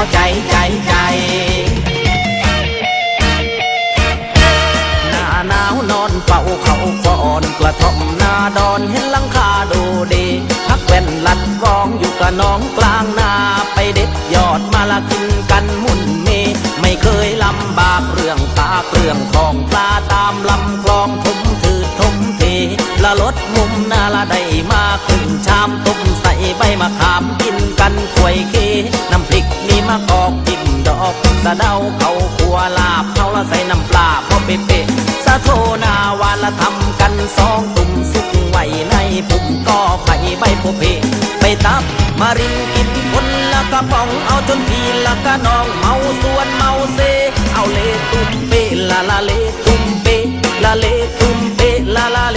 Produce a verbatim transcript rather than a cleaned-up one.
ใจใจใจหน้าหนาวนอนเฝ้าเขาก่อนกระท่อมนาดอนเห็นหลังคาดูดีพักแว่นลัดวองอยู่กับน้องกลางนาไปเด็ดยอดมาละกินกันมุ่นเมไม่เคยลำบากเรื่องตาเรื่องของปลาตามลำคลองทุ่มถือทุ่มเทละลดมุมนาละได้มาขึ้นชามต้มใส่ใบมะขามกินกันถวยเคน้ำพริกมีมะกอกจิ้มดอกสะเดาเขาขัวลาบเขาละใส่น้ำปลาพอเป๊ะสะโทนาวาละทำกันสองตุ่มสุกไว้ในปุ่มก็ไผ่ใบโพเพไปตับมารินกินคนละกระป๋องเอาจนพี่ละกะน้องเมาส่วนเมาเซเอาเลตุ้มเปละละเลตุ้มเปละเลตุ้มเปละละเล